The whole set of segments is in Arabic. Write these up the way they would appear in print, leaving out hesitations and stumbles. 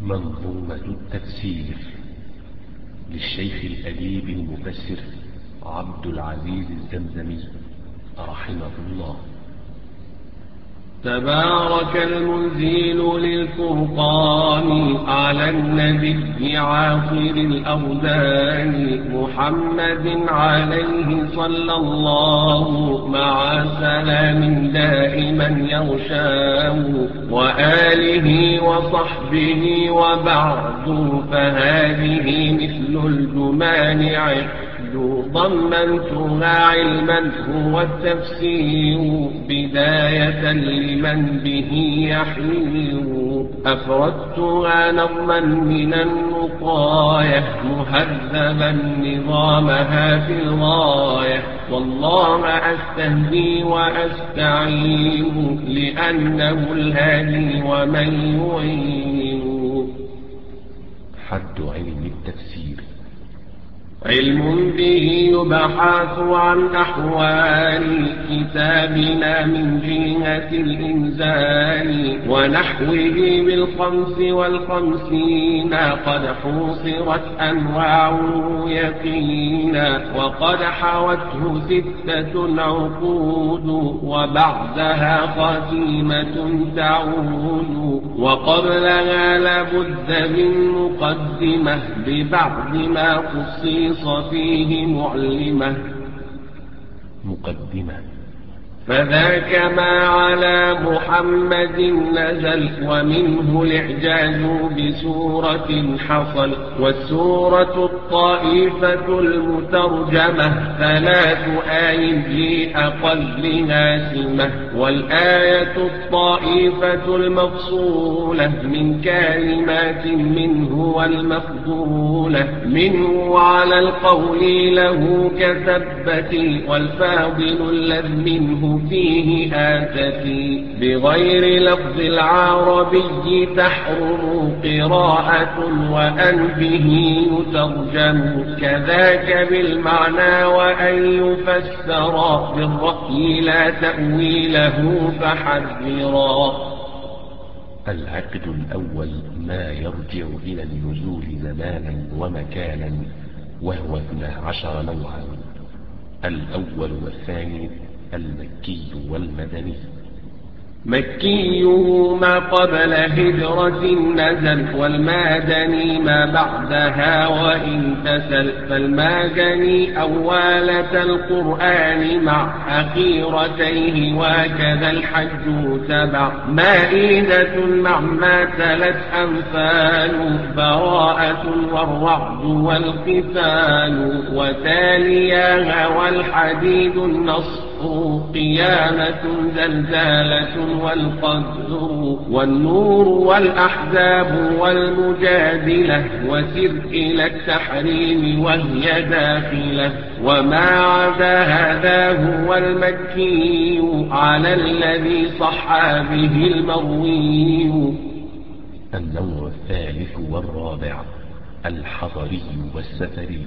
منظومة التفسير للشيخ الأديب المفسر عبد العزيز الزمزمي رحمه الله. تبارك المنزل للفرقان على النبي عاصر الأوزان محمد عليه صلى الله مع سلام دائما يغشاه وآله وصحبه وبعد فهذه مثل الجمان ضمنتها علما هو التفسير بداية لمن به يحير أفردتها نظما من النقاية مهذبا نظامها في الغاية والله أستهدي وأستعين لأنه الهادي ومن يعين. حد علم التفسير علم به يبحث عن أحوال كتابنا من جهة الإنزال ونحوه بالخمس والخمسين قد حوصرت أنواع يقينا وقد حوته 6 عقود وبعدها خاتمة تعود وقبلها لابد من مقدمة ببعض ما خصيص فيه معلمة. مقدمة فذاك ما على محمد نزل ومنه الإعجاز بسورة حصل والسورة الطائفة المترجمة 3 آي لأقلها سمة والآية الطائفة المفصولة من كلمات منه والمفضولة منه على القول له كثبت والفاضل الذي منه فيه آتتي بغير لفظ العربي تحرم قراءة وأن به يترجم كذاك بالمعنى وأن يفسر بالرأي لا تأويله فحذرا. العقد الأول ما يرجع إلى النزول زمانا ومكانا وهو 12 نوعا. الأول والثاني المكي والمدني. مكيه ما قبل هجرة نزل والمدني ما بعدها وإن تسل فالمدني أولة القرآن مع أخيرتيه وكذا الحج تبع مائدة مع ما تلت أنفال براءة والرعد والقتال وتالياها والحديد النصر قيامة زلزالة والقدر والنور والأحزاب والمجادلة وسر إلى التحريم وهي داخلة وما عدا هذا هو المكي على الذي صح به المروي. النوع الثالث والرابع الحضري والسفري.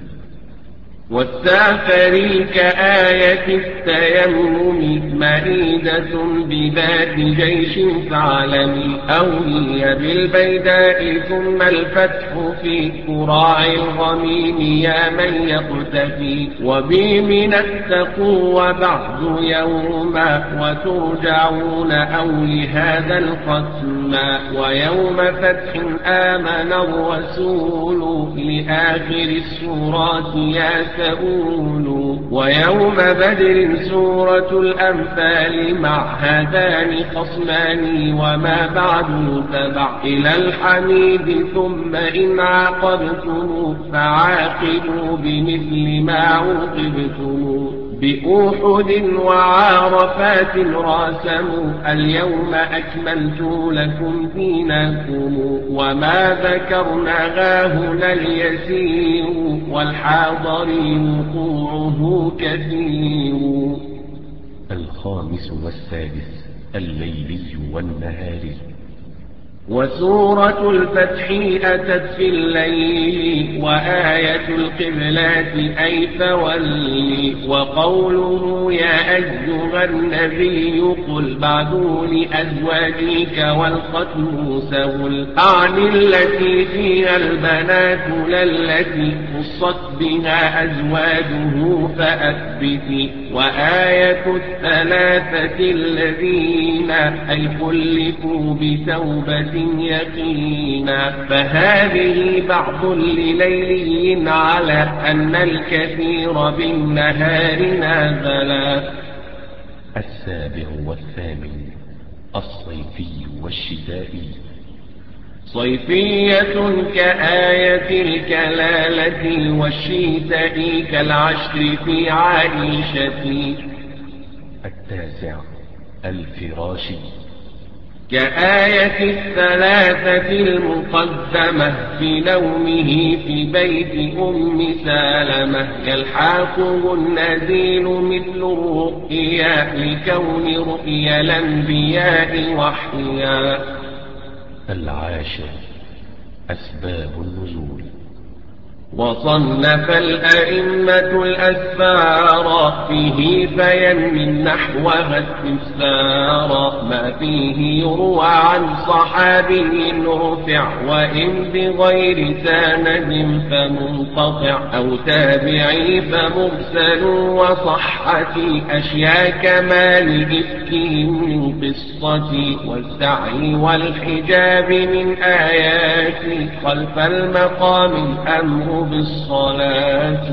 والسافري كآية التيمم مائدة بذات جيش فعلمي أو هي بالبيداء ثم الفتح في كراع الغميم يا من يقتفي وبي من التقوى بعد يوما وترجعون أو لهذا الختم ويوم فتح آمن الرسول لآخر السورات يا سؤول ويوم بدر سورة الأنفال مع هذان خصمان وما بعد تبع إلى الحميد ثم إن عاقبتم فعاقبوا بمثل ما عوقبتم بأحد وعرفات راسموا اليوم أكملت لكم دينكم وما ذكرنا هنا اليسير والحاضر وقوعه كثير. الخامس والسادس الليلي والنهاري. وسورة الفتح أتت في الليل وآية القبلات أي فولي وقوله يا أيها النبي قل بعدوا لأزواجك والختم سهل أعني التي فيها البنات للتي خصت بها أزواجه فأثبتي وآية الثلاثة الذين أي خلفوا بتوبة يقينا فهذه بعض لليلي على أن الكثير بالنهار نازلا. السابع والثامن الصيفي والشتائي. صيفية كآية الكلالة والشتاء كالعشر في عائشة. التاسع الفراشي كآية الثلاثة المقدمة في نومه في بيت أم سالمة يلحاقه النزيل مثل الرؤيا لكون رؤيا الأنبياء وحيا. العاشر أسباب النزول. وصنف الأئمة الأسفار فيه فينمي نحوها استفسارا ما فيه يروى عن صحابي رفع وإن بغير سند فمنقطع أو تابعي فمرسل وصحة أشياء كمال إفكهم من قصة والسعي والحجاب من آيات خلف المقام الأمر بالصلاة.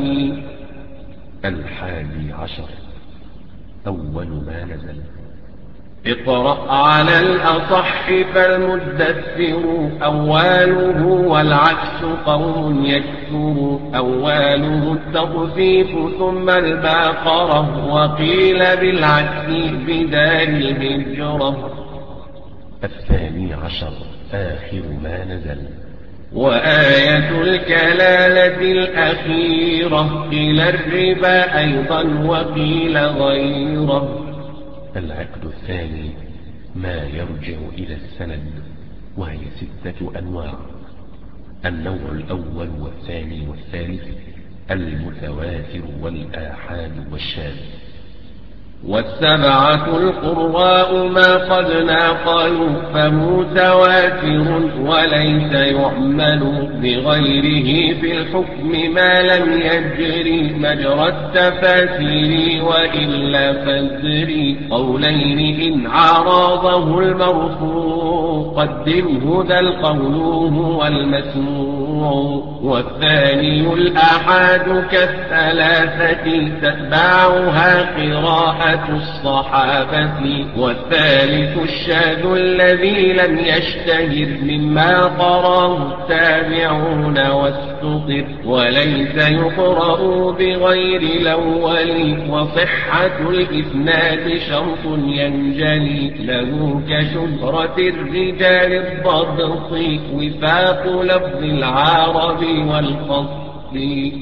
الحادي عشر أول ما نزل. اقرأ على الأصح فالمدثر أواله والعكس قوم يكثر أواله التطفيف ثم الباقرة وقيل بالعكس بدار الهجرة. الثاني عشر آخر ما نزل. وآية الكلالة الأخيرة قيل الربا أيضا وقيل غيره. العقد الثاني ما يرجع إلى السند وهي 6 أنواع. النوع الأول والثاني والثالث المتواتر والآحاد والشاذ. والسبعة القراء ما قد ناقلوا فمتواتر وليس يعمل بغيره في الحكم ما لم يجري مجرى التفاسير وإلا فازري قولين إن عارضه المرفوع قدمه ذا القول هو المسموع. والثاني الآحاد كالثلاثة تتبعها قراءة الصحابة. والثالث الشاذ الذي لم يشتهر مما قراه التابعون واستطر وليس يقرأ بغير الأول. وصحة الإسناد شرط ينجلي له كشهرة الرجال الضبط وفاق لفظ العرب والفصل.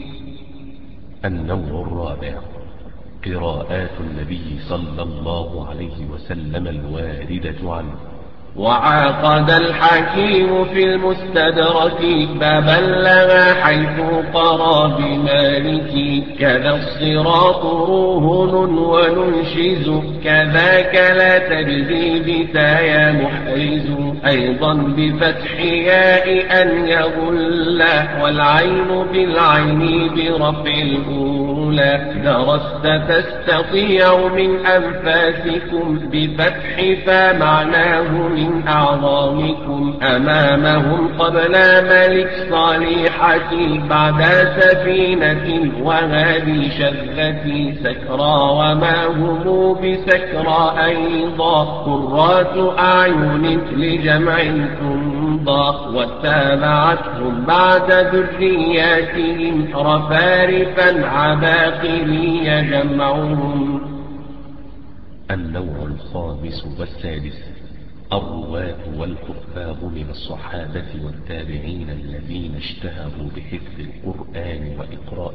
النوع الرابع قراءات النبي صلى الله عليه وسلم الواردة عنه. وعاقد الحكيم في المستدرك فبلغ حيث قرى بمالك كذا الصراط رهن وننشز كذاك لا تجزي بتايا محرز أيضا بفتح ياء أن يغل والعين بالعين برفع الأولى. درست تستطيع من أنفاسكم بفتح فمعناه من أعظامكم أمامهم قبل ملك صالحة بعد سفينة وهذه شذة سكرى وما هم بسكرى أيضا قرات أعين لجمع تنضى واتبعتهم بعد ذرياتهم رفارفا عباقلي جمعهم. النوع الخامس والسادس الرواة والحفاظ من الصحابة والتابعين الذين اشتهروا بحفظ القرآن وإقرائه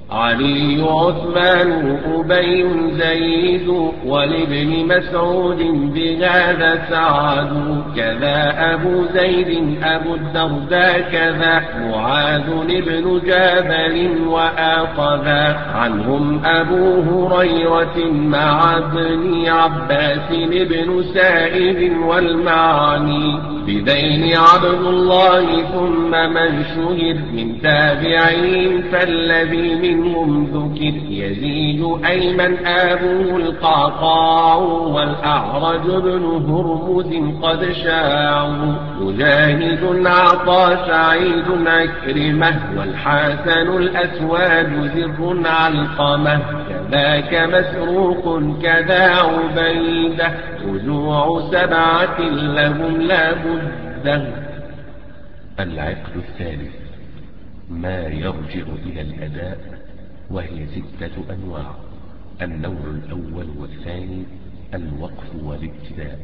علي عثمان أبي زيد ولابن مسعود بهذا سعد كذا أبو زيد أبو الدرداء كذا معاذ بن جبل وآخذا عنهم أبو هريرة مع ابن عباس بن سائب والمعاني بذين عبد الله ثم من شهر من تابعين فالذي منهم ذكر يزيد أيمن أبوه القعقاع والأعرج بن هرمز قد شاعوا مجاهد عطى سعيد عكرمة والحسن الأسود زر علقمة كذاك مسروق كذا عبيدة رجوع سبعة لهم لا بد. العقد الثالث ما يرجع إلى الأداء وهي 6 أنواع. النوع الأول والثاني الوقف والابتداء.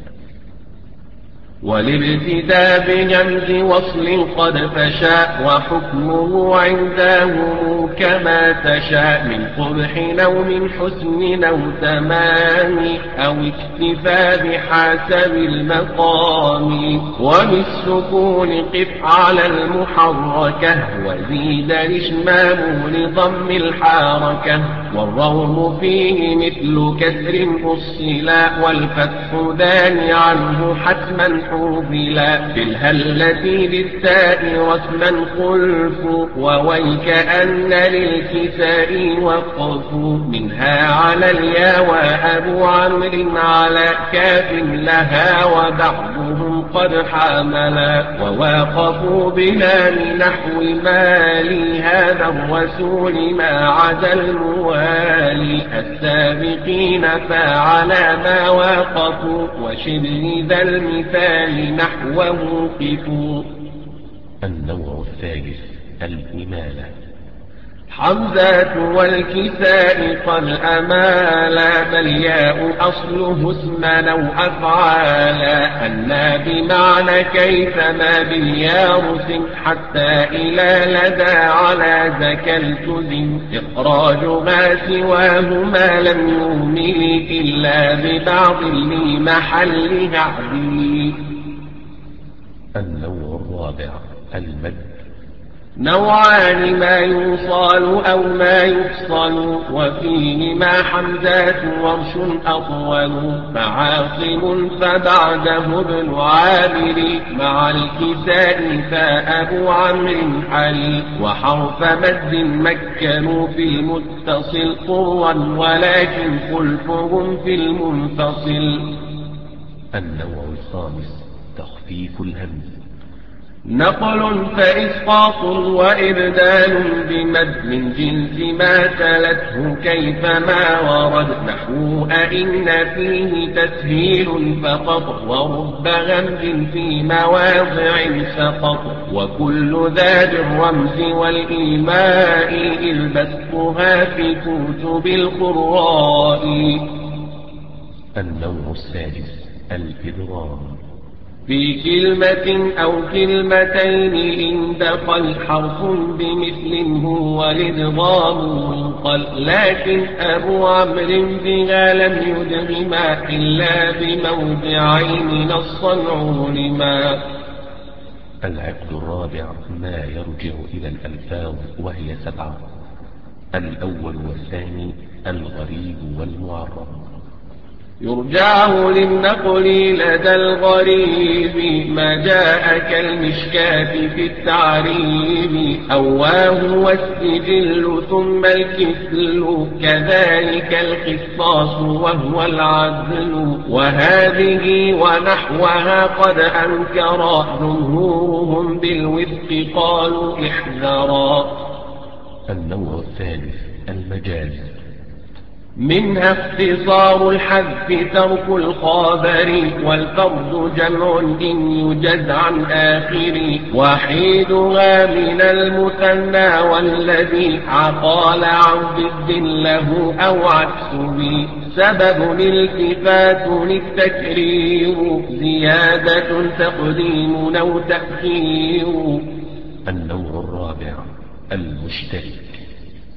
والابتداء بجمز وصل قد فشاء وحكمه عندهم كما تشاء من قبح أو من حسن أو تمام أو اكتفاء بحسب المقام وبالسكون قف على المحركة وزيد الإشمام لضم الحركة والروم فيه مثل كسر أصلا والفتح ذان عنه حتما حوبلا بالهلة بالتاء رسما خلف وويك أن للكساء وقف منها على الياء وأبو عمرو على كاف لها وبعضهم قد حاملا وواقفوا بنا لنحو مالي هذا الرسول ما عدا الموالي السابقين فعلى ما واقفوا وشبه ذا المثال نحوه قفوا. النوع الثالث الإمالة. حمزة والكساء قد أمالا فالياء أصله اسما أو أفعالا أنا بمعنى كيفما باليارس حتى إلى لدى على ذاك التزم إخراجها سواهما لم يهمل إلا ببعض لمحلها عدل. النوع الرابع المد. نوعان ما يوصل أو ما يفصل وفيه ما حمزات ورش أطول فعاصم فبعده ابن عامر مع الكساء فأبو عمرو حلي وحرف مد مكنوا في المتصل طرا ولكن خلفهم في المنفصل. النوع الخامس تخفيف الهمز. نقل فإسقاط وإبدال بمد من جنس ما تلته كيفما ورد نحو أئن فيه تسهيل فقط ورب غمز في مواضع سقط وكل ذا بالرمز والإيماء إذ بثها في كتب القراء. النوع السادس الإدغام. في كلمة أو كلمتين إن دخل حرف بمثل هو الإدغام ينقل لكن أبو عمرو بها لم يدغما إلا بموضعين نصا علما. العقد الرابع ما يرجع إلى الألفاظ وهي 7. الأول والثاني الغريب والمعرب. يرجعه للنقل لدى الغريب ما جاء كالمشكاة في التعريب أواه والسجل ثم الكسل كذلك القصاص وهو العدل وهذه ونحوها قد أنكر جمهورهم بالوفق قالوا احذرا. النوع الثالث المجاز. منها اختصار الحذف ترك الخابر والفرد جمع إن يجد عن آخر وحيدها من المثنى والذي عقال عن ضد له أو عكسه سبب الالتفات للتكرير زيادة تقديم أو تأخير. النوع الرابع المشترك.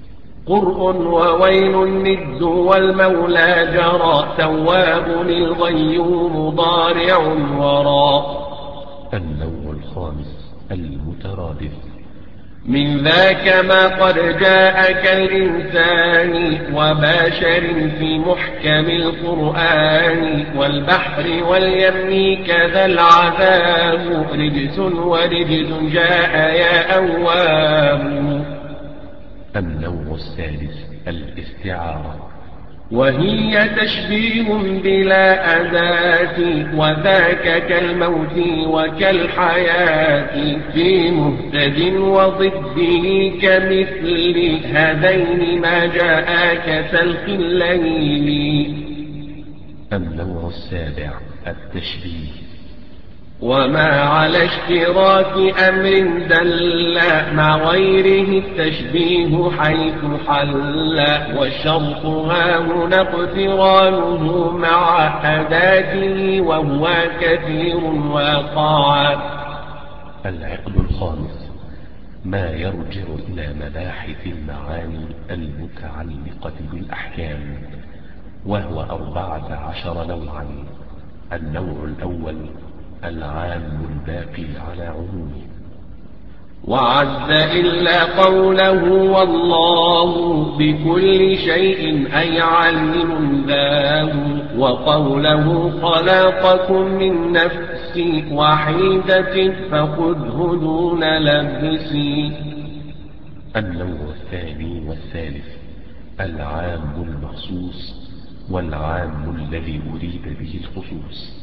قرء وويل الند والمولى جرى تواب الغيوم ضارع وراء. النوع الخامس المترادف. من ذاك ما قد جاء كالإنسان وبشر في محكم القرآن والبحر واليم كذا العذاب رجس ورجز جاء يا أواب. النوع السادس الاستعارة، وهي تشبيه بلا أداة وذاك كالموت وكالحياة في مهتد وضده كمثل هذين ما جاء كسلخ الليل. النوع السابع التشبيه، وما على اشتراك أمر دل مع غيره التشبيه حيث حل والشرط هاهنا اقترانه مع أداته وهو كثير واقعا. العقد الخامس ما يرجع إلى مباحث المعاني المتعلقة بالأحكام، وهو 14 نوعا. النوع الأول العام الباقي على عمومه، وعز إلا قوله والله بكل شيء أي علم ذاه، وقوله خلقكم من نفس وحيدة فخذه دون لبس. النوع الثاني والثالث العام المخصوص والعام الذي أريد به الخصوص.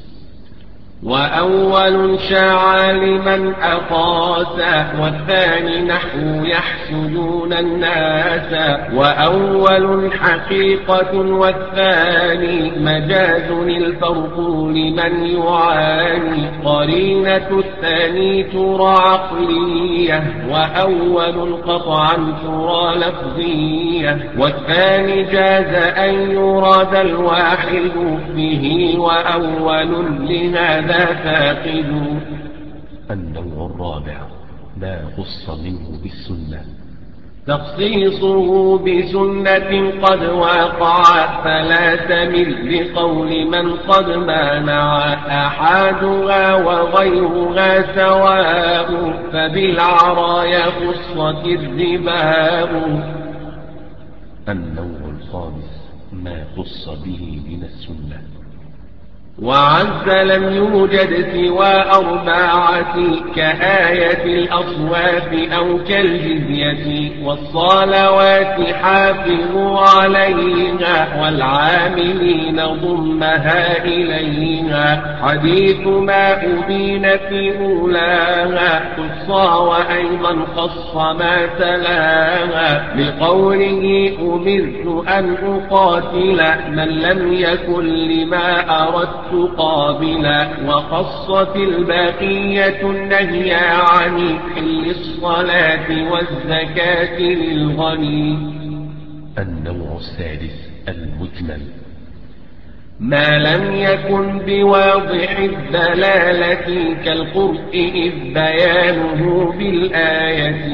وأول شاع لمن أقاس والثاني نحو يحسدون الناس، وأول حقيقة والثاني مجاز الفرق لمن يعاني. قرينة الثاني ترى عقلية وأول قطعا ترى لفظية، والثاني جاز أن يراد الواحد به وأول لهذا فاقد. النوع الرابع ما خص منه بالسنة، تخصيصه بسنة قد وقع فلا تمل لقول من قد مانع أحدها وغيرها سواء فبالعرايا خصت الرباب. النوع الخامس ما خص به من السنة، وعز لم يوجد سوى أربعة كآية الأصواف أو كالجزية، والصلوات حافظوا عليها والعاملين ضمها إليها. حديث ما أبين في أولاها خصا وأيضا خص ما تلاها، لقوله أمرت أن أقاتل من لم يكن لما أردت قابلا. وخصت البقية النهي عن حل الصلاة والزكاة للغني. النوع السادس المجمل، ما لم يكن بواضح الدلالة كالقرء إذ بيانه بالآية.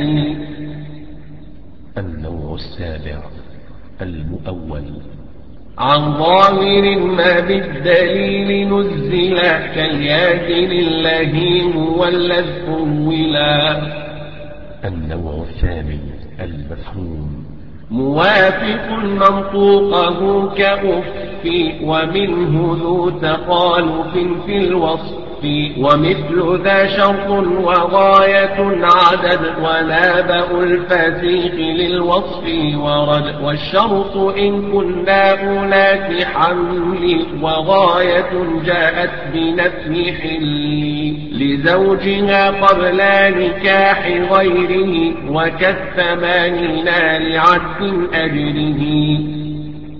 النوع السابع المؤول، عن ظاهر ما بالدليل نزل كالياد لله هو الذي أولا. النوع الثامن المفهوم، موافق منطوقه كأف ومنه ذو تخالف في الوصف، ومثل ذا شرط وغاية عدد ونابأ الفسيق للوصف ورد. والشرط إن كنا أولات حمل وغاية جاءت بنفي حل لزوجها قبل نكاح غيره وكالثمانين لعد أجره.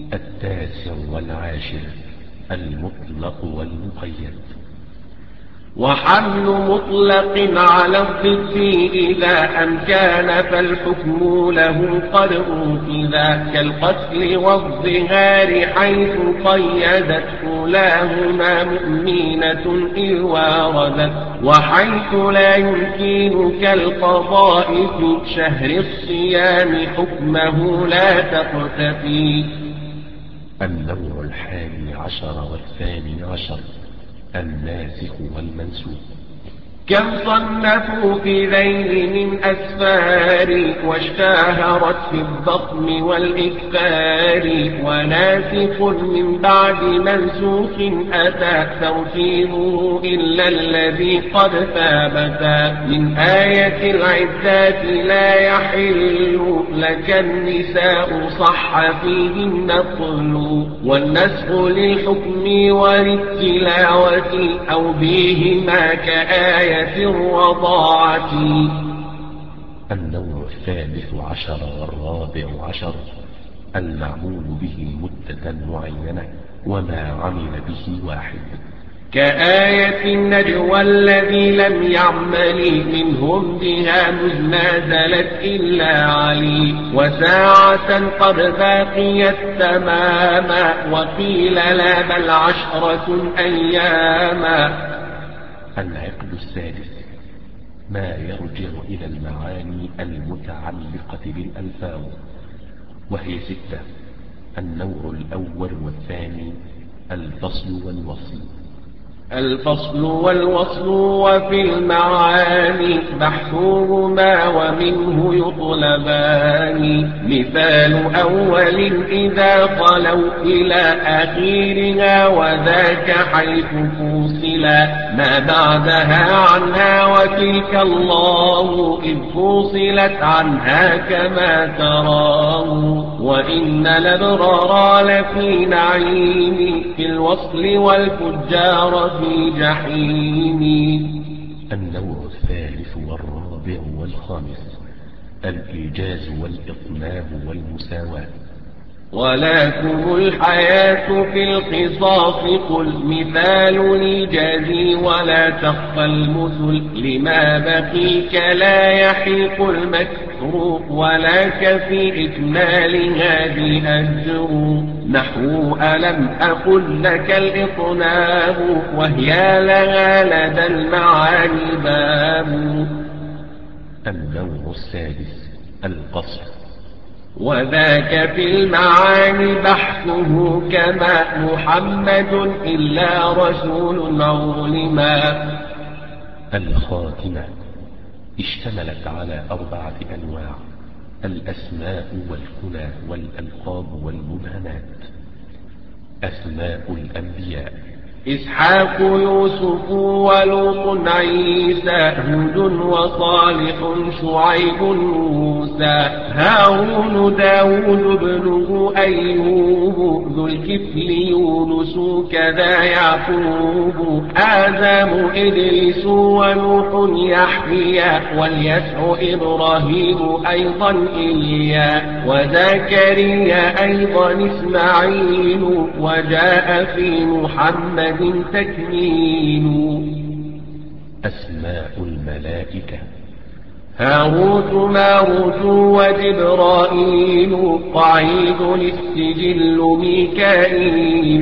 التاسع والعاشر المطلق والمقيد، وحمل مطلق على الضد إذا أمكان فالحكم له قد أوخذا كالقتل والظهار حيث قيدت أولاهما مؤمنة إذ واردت وحيث لا يمكن كالقضاء في شهر الصيام حكمه لا تقتفي. النوع 11 والثاني عشر الناسخ والمنسوخ. كم صنفوا في ذيل من أسفار واشتهرت في الضخم والإكثار وناسخ من بعد منسوخ أتى توجيهه إلا الذي قد ثابتا من آية العدات لا يحل لك النساء صح فيه النقل والنسخ للحكم وللتلاوة أو بهما كآية الرضاعة. النوع 13 والرابع عشر المعمول به مدة معينة وما عمل به واحد كآية النجوى الذي لم يعمل منهم بها نزلت إلا علي وساعة قد باقيت تماما وقيل لا بل 10 أياما. العقد السادس ما يرجع إلى المعاني المتعلقة بالألفاظ وهي 6. النوع الأول والثاني الفصل والوصل. الفصل والوصل وفي المعاني بحثهما ومنه يطلبان مثال أول إذا خلوا إلى آخرها وذاك حيث فوصلا ما بعدها عنها وتلك الله إذ فوصلت عنها كما تراه وإن الأبرار لفي نعيم في الوصل والفجار في جحيم. النوع الثالث والرابع والخامس الإيجاز والإطناب والمساواة. ولكم الحياة في القصاص قل مثال الإيجاز ولا تخفى المثل لما بقيك لا يحيق المكر ولك في إكمال هذه أجر نحو ألم أقل لك الإطناب وهي لها لدى المعاني باب. النوع السادس القصر. وذاك في المعاني بحثه كما محمد إلا رسول علما. الخاتمة اشتملت على 4 أنواع الأسماء والكنى والألقاب والمبهمات. أسماء الأنبياء إسحاق يوسف ولوط عيسى هود وصالح شعيب موسى هارون داود ابنه أيوب ذو الكفل يونس كذا يعقوب آدم إدريس ونوح يحيى واليسع إبراهيم أيضا إليا وزكريا أيضا إسماعيل وجاء في محمد تكميل. أسماء الملائكة هاروت ماروت وجبرائيل قعيد السجل ميكائيل.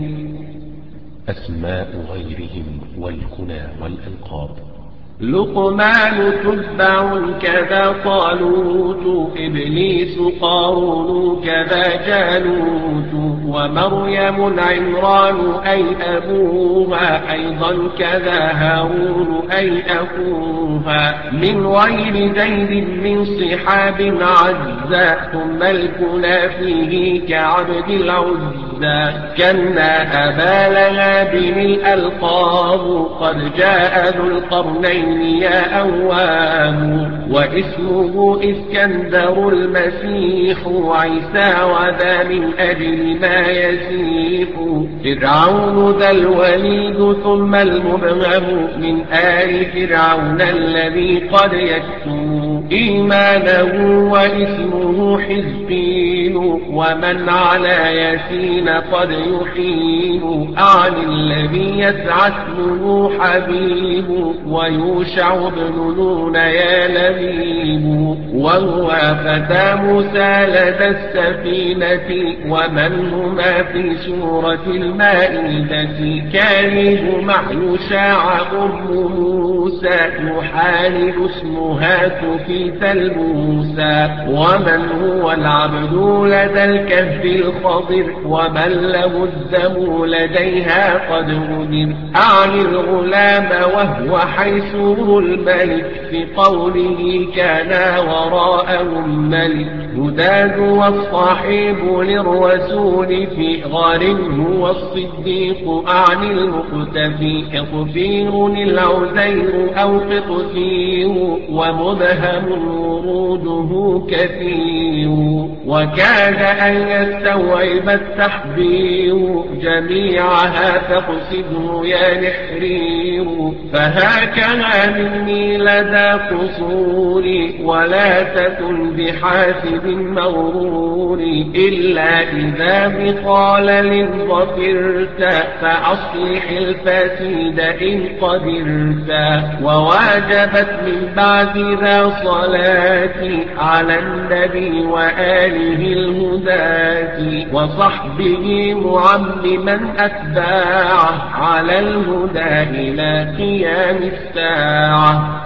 أسماء غيرهم والكنى والألقاب لقمان تتبع كذا طالوت إبليس قارون كذا جالوت ومريم عمران أي أبوها أيضا كذا هارون أي أخوها من غير زيد من صحاب عزا ثم الكنى فيه كعبد العزى كنا أبا لهب الألقاب قد جاء ذو القرنين يا أوام واسمه اسكندر المسيح عيسى وذا من أجل ما يسيح فرعون ذا الوليد ثم المبهم من آل فرعون الذي قد يكتم إيمانه واسمه حزقيل ومن على ياسين قد يحيل أعن الذي يسعى اسمه حبيب ويوشع بن نون يا لبيب وهو فتى موسى لدى السفينة ومن هما في سورة المائدة كالب مع يشاع أم موسى يحالب اسمها تفيت الموسى ومن هو العبد لدى الكهف الخضر ومن له الدم لديها قد غدر أعني الغلام وهو حيثه الملك في قوله كان وراءهم ملك هداد والصاحب للرسول في غار هو الصديق أعني المقتفي كطفير العزير أو قطفير ومبهم وروده كثير وكاد أن يستوعب التحبير جميعها فاقصده يا نحرير فهكذا مني لدى قصوري ولا تكن بحاسب مغرور إلا إذا بقال للظفرت فأصلح الفاسد إن قدرت وواجبت من بعد ذا صلاتي على النبي وآله الهداة وصحبه معمما أتباعه على الهدى إلى قيام الساعة